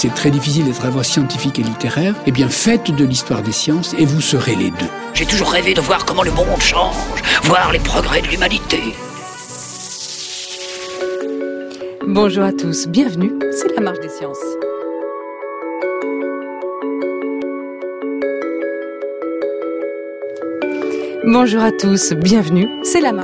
c'est très difficile d'être à la fois scientifique et littéraire, eh bien faites de l'histoire des sciences et vous serez les deux. J'ai toujours rêvé de voir comment le monde change, voir les progrès de l'humanité. Bonjour à tous, bienvenue, c'est la Marche des Sciences. Bonjour à tous, bienvenue, c'est la Marche.